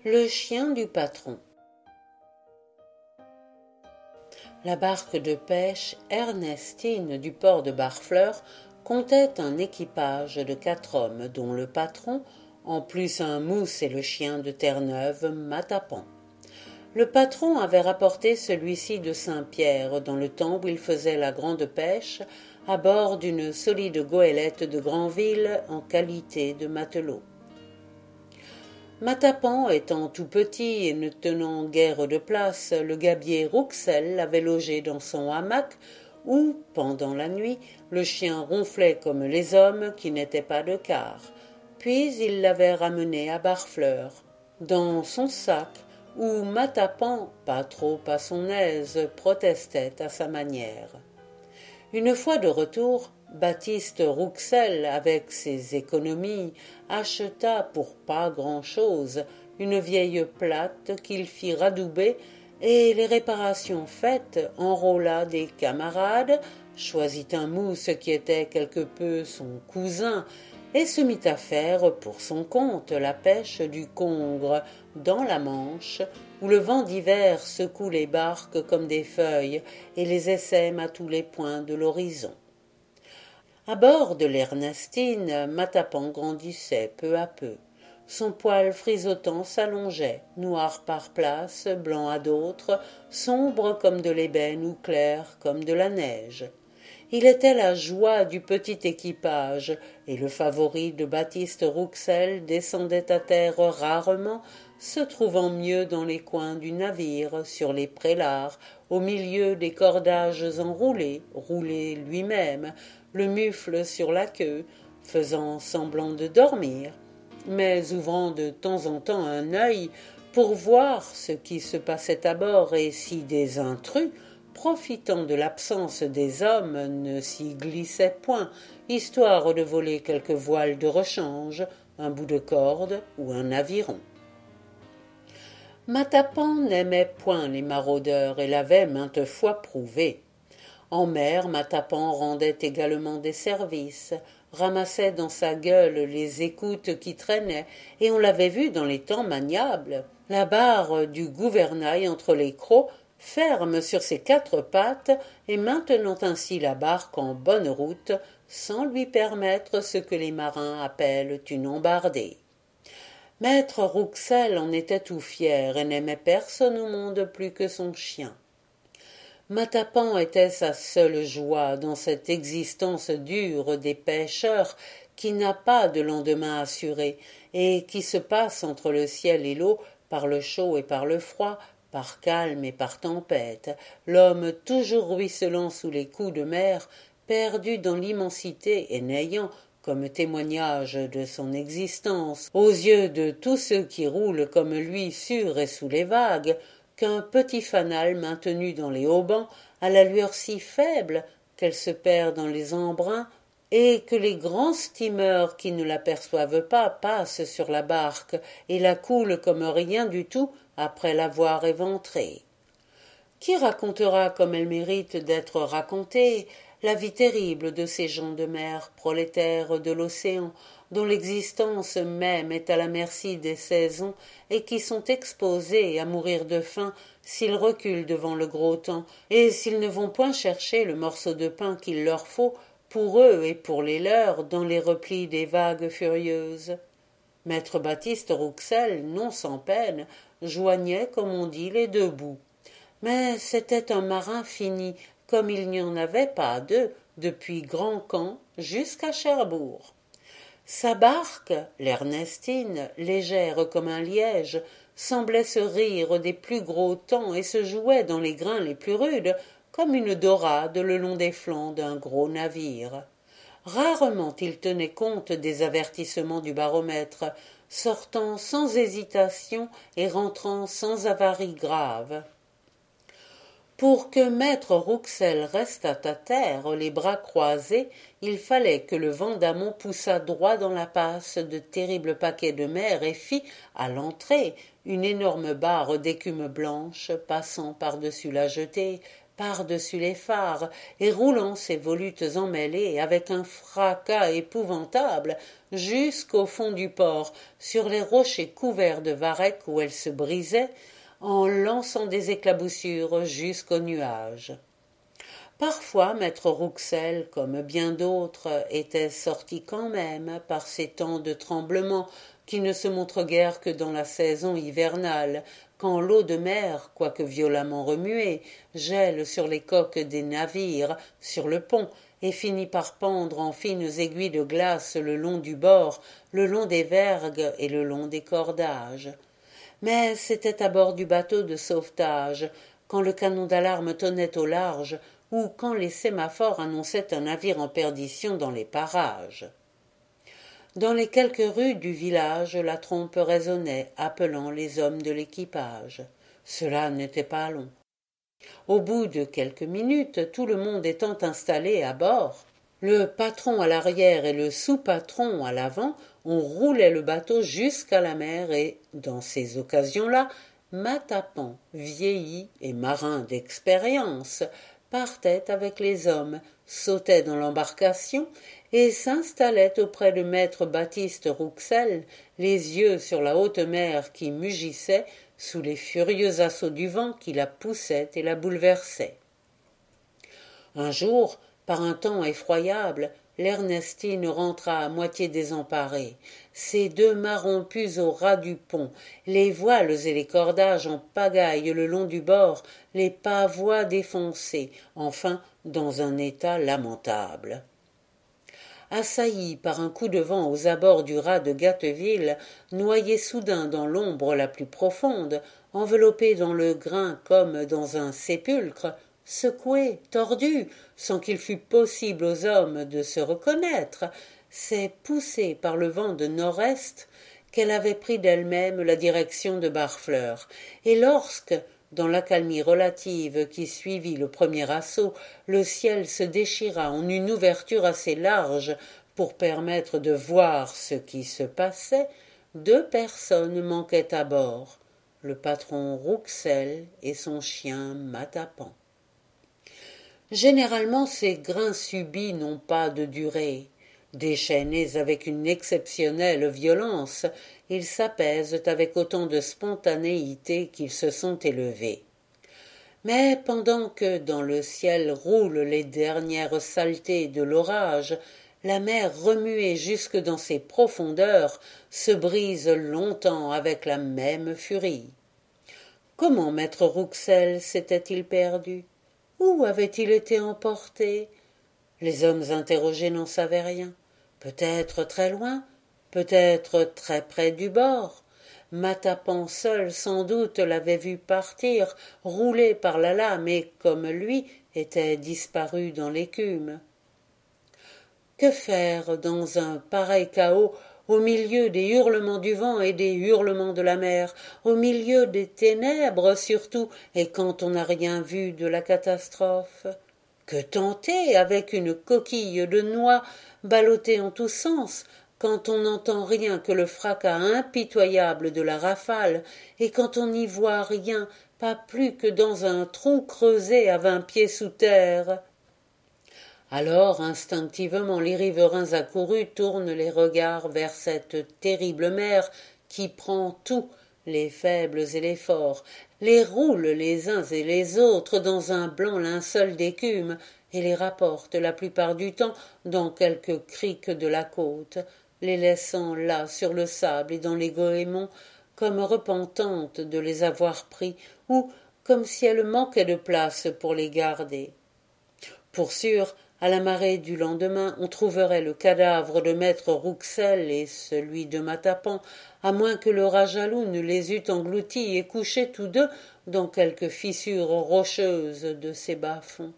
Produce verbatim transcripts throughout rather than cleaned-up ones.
Le chien du patron. La barque de pêche Ernestine du port de Barfleur comptait un équipage de quatre hommes, dont le patron, en plus un mousse et le chien de Terre-Neuve, Matapan. Le patron avait rapporté celui-ci de Saint-Pierre dans le temps où il faisait la grande pêche à bord d'une solide goélette de Granville en qualité de matelot. Matapan étant tout petit et ne tenant guère de place, le gabier Rouxel l'avait logé dans son hamac où, pendant la nuit, le chien ronflait comme les hommes qui n'étaient pas de quart. Puis il l'avait ramené à Barfleur, dans son sac, où Matapan, pas trop à son aise, protestait à sa manière. Une fois de retour, Baptiste Rouxel, avec ses économies, acheta pour pas grand-chose une vieille plate qu'il fit radouber et, les réparations faites, enrôla des camarades, choisit un mousse qui était quelque peu son cousin et se mit à faire pour son compte la pêche du congre dans la Manche, où le vent d'hiver secoue les barques comme des feuilles et les essaime à tous les points de l'horizon. À bord de l'Ernestine, Matapan grandissait peu à peu. Son poil frisottant s'allongeait, noir par places, blanc à d'autres, sombre comme de l'ébène ou clair comme de la neige. Il était la joie du petit équipage, et le favori de Baptiste Rouxel descendait à terre rarement, se trouvant mieux dans les coins du navire, sur les prélards, au milieu des cordages enroulés, roulés lui-même, le mufle sur la queue, faisant semblant de dormir, mais ouvrant de temps en temps un œil pour voir ce qui se passait à bord et si des intrus, profitant de l'absence des hommes, ne s'y glissaient point, histoire de voler quelque voile de rechange, un bout de corde ou un aviron. Matapan n'aimait point les maraudeurs et l'avait maintes fois prouvé. En mer, Matapan rendait également des services, ramassait dans sa gueule les écoutes qui traînaient, et on l'avait vu dans les temps maniables, la barre du gouvernail entre les crocs, ferme sur ses quatre pattes et maintenant ainsi la barque en bonne route, sans lui permettre ce que les marins appellent une embardée. Maître Rouxel en était tout fier et n'aimait personne au monde plus que son chien. Matapan était sa seule joie dans cette existence dure des pêcheurs qui n'a pas de lendemain assuré et qui se passe entre le ciel et l'eau par le chaud et par le froid, par calme et par tempête, l'homme toujours ruisselant sous les coups de mer, perdu dans l'immensité et n'ayant, comme témoignage de son existence, aux yeux de tous ceux qui roulent comme lui sur et sous les vagues, qu'un petit fanal maintenu dans les haubans à la lueur si faible qu'elle se perd dans les embruns et que les grands steamers qui ne l'aperçoivent pas passent sur la barque et la coulent comme rien du tout après l'avoir éventrée. Qui racontera comme elle mérite d'être racontée la vie terrible de ces gens de mer, prolétaires de l'océan, dont l'existence même est à la merci des saisons et qui sont exposés à mourir de faim s'ils reculent devant le gros temps et s'ils ne vont point chercher le morceau de pain qu'il leur faut pour eux et pour les leurs dans les replis des vagues furieuses. Maître Baptiste Rouxel, non sans peine, joignait, comme on dit, les deux bouts. Mais c'était un marin fini, comme il n'y en avait pas deux, depuis Grand-Camp jusqu'à Cherbourg. Sa barque, l'Ernestine, légère comme un liège, semblait se rire des plus gros temps et se jouait dans les grains les plus rudes, comme une dorade le long des flancs d'un gros navire. Rarement il tenait compte des avertissements du baromètre, sortant sans hésitation et rentrant sans avarie grave. Pour que maître Rouxel restât à terre, les bras croisés, il fallait que le vent d'amont poussât droit dans la passe de terribles paquets de mer et fit, à l'entrée, une énorme barre d'écume blanche passant par-dessus la jetée, par-dessus les phares et roulant ses volutes emmêlées avec un fracas épouvantable jusqu'au fond du port, sur les rochers couverts de varechs où elle se brisait, en lançant des éclaboussures jusqu'aux nuages. Parfois maître Rouxel, comme bien d'autres, était sorti quand même par ces temps de tremblement qui ne se montrent guère que dans la saison hivernale, quand l'eau de mer, quoique violemment remuée, gèle sur les coques des navires, sur le pont, et finit par pendre en fines aiguilles de glace le long du bord, le long des vergues et le long des cordages. Mais c'était à bord du bateau de sauvetage, quand le canon d'alarme tonnait au large, ou quand les sémaphores annonçaient un navire en perdition dans les parages. Dans les quelques rues du village, la trompe résonnait, appelant les hommes de l'équipage. Cela n'était pas long. Au bout de quelques minutes, tout le monde étant installé à bord, le patron à l'arrière et le sous-patron à l'avant, on roulait le bateau jusqu'à la mer et, dans ces occasions-là, Matapan, vieilli et marin d'expérience, partait avec les hommes, sautait dans l'embarcation et s'installait auprès de maître Baptiste Rouxel, les yeux sur la haute mer qui mugissait sous les furieux assauts du vent qui la poussait et la bouleversait. Un jour, par un temps effroyable, l'Ernestine rentra à moitié désemparée, ses deux mâts rompus au ras du pont, les voiles et les cordages en pagaille le long du bord, les pavois défoncés, enfin dans un état lamentable. Assaillie par un coup de vent aux abords du raz de Gâteville, noyée soudain dans l'ombre la plus profonde, enveloppée dans le grain comme dans un sépulcre, secouée, tordue, sans qu'il fût possible aux hommes de se reconnaître, c'est poussée par le vent de nord-est qu'elle avait pris d'elle-même la direction de Barfleur, et lorsque, dans l'accalmie relative qui suivit le premier assaut, le ciel se déchira en une ouverture assez large pour permettre de voir ce qui se passait, deux personnes manquaient à bord, le patron Rouxel et son chien Matapan. Généralement, ces grains subis n'ont pas de durée. Déchaînés avec une exceptionnelle violence, ils s'apaisent avec autant de spontanéité qu'ils se sont élevés. Mais pendant que dans le ciel roulent les dernières saletés de l'orage, la mer remuée jusque dans ses profondeurs se brise longtemps avec la même furie. Comment maître Rouxel s'était-il perdu? Où avait-il été emporté? Les hommes interrogés n'en savaient rien. Peut-être très loin, peut-être très près du bord. Matapan seul, sans doute, l'avait vu partir, roulé par la lame, et, comme lui, était disparu dans l'écume. Que faire dans un pareil chaos, au milieu des hurlements du vent et des hurlements de la mer, au milieu des ténèbres surtout, et quand on n'a rien vu de la catastrophe? Que tenter avec une coquille de noix ballottée en tous sens, quand on n'entend rien que le fracas impitoyable de la rafale, et quand on n'y voit rien, pas plus que dans un trou creusé à vingt pieds sous terre? Alors, instinctivement, les riverains accourus tournent les regards vers cette terrible mer qui prend tout, les faibles et les forts, les roule les uns et les autres dans un blanc linceul d'écume, et les rapporte la plupart du temps dans quelque crique de la côte, les laissant là sur le sable et dans les goémons, comme repentantes de les avoir pris, ou comme si elle manquait de place pour les garder. Pour sûr, à la marée du lendemain, on trouverait le cadavre de maître Rouxel et celui de Matapan, à moins que le rat jaloux ne les eût engloutis et couchés tous deux dans quelque fissure rocheuse de ces bas-fonds.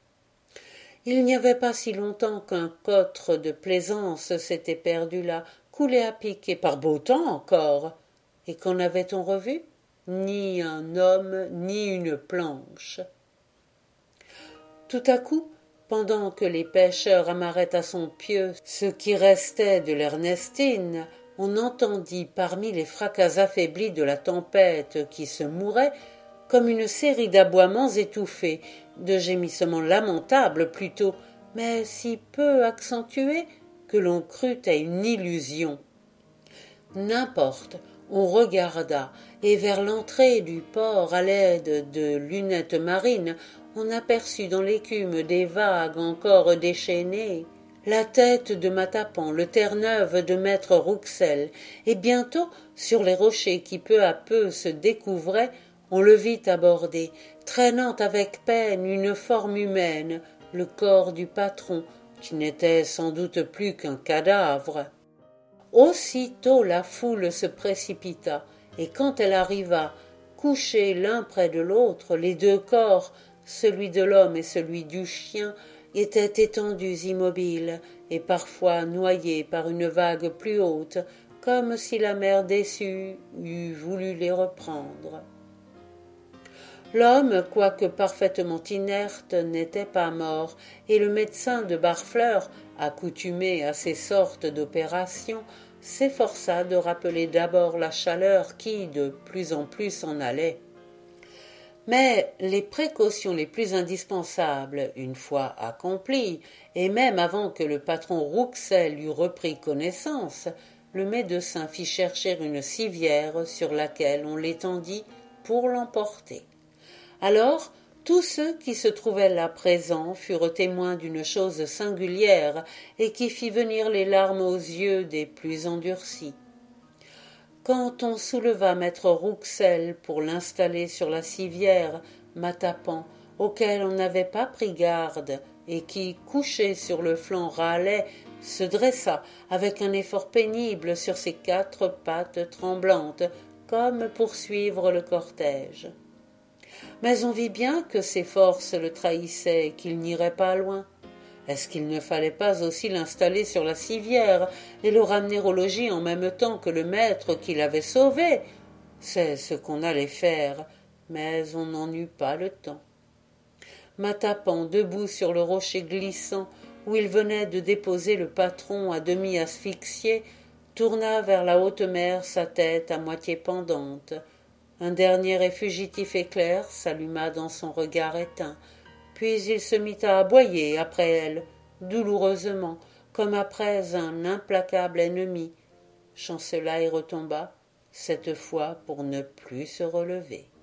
Il n'y avait pas si longtemps qu'un cotre de plaisance s'était perdu là, coulé à pic, et par beau temps encore. Et qu'en avait-on revu? Ni un homme, ni une planche. Tout à coup, pendant que les pêcheurs amarraient à son pieu ce qui restait de l'Ernestine, on entendit parmi les fracas affaiblis de la tempête qui se mourait comme une série d'aboiements étouffés, de gémissements lamentables plutôt, mais si peu accentués que l'on crut à une illusion. N'importe, on regarda, et vers l'entrée du port, à l'aide de lunettes marines, on aperçut dans l'écume des vagues encore déchaînées la tête de Matapan, le Terre-Neuve de maître Rouxel, et bientôt, sur les rochers qui peu à peu se découvraient, on le vit aborder, traînant avec peine une forme humaine, le corps du patron, qui n'était sans doute plus qu'un cadavre. Aussitôt la foule se précipita, et quand elle arriva, couchés l'un près de l'autre, les deux corps, celui de l'homme et celui du chien, étaient étendus immobiles, et parfois noyés par une vague plus haute, comme si la mer déçue eût voulu les reprendre. L'homme, quoique parfaitement inerte, n'était pas mort, et le médecin de Barfleur, accoutumé à ces sortes d'opérations, s'efforça de rappeler d'abord la chaleur qui, de plus en plus, s'en allait. Mais les précautions les plus indispensables, une fois accomplies, et même avant que le patron Rouxel eût repris connaissance, le médecin fit chercher une civière sur laquelle on l'étendit pour l'emporter. Alors, tous ceux qui se trouvaient là présents furent témoins d'une chose singulière et qui fit venir les larmes aux yeux des plus endurcis. Quand on souleva maître Rouxel pour l'installer sur la civière, Matapan, auquel on n'avait pas pris garde et qui, couché sur le flanc, râlait, se dressa avec un effort pénible sur ses quatre pattes tremblantes, comme pour suivre le cortège. Mais on vit bien que ses forces le trahissaient et qu'il n'irait pas loin. Est-ce qu'il ne fallait pas aussi l'installer sur la civière et le ramener au logis en même temps que le maître qui l'avait sauvé? C'est ce qu'on allait faire, mais on n'en eut pas le temps. Matapan, debout sur le rocher glissant où il venait de déposer le patron à demi asphyxié, tourna vers la haute mer sa tête à moitié pendante. Un dernier et fugitif éclair s'alluma dans son regard éteint, puis il se mit à aboyer après elle, douloureusement, comme après un implacable ennemi, chancela et retomba, cette fois pour ne plus se relever.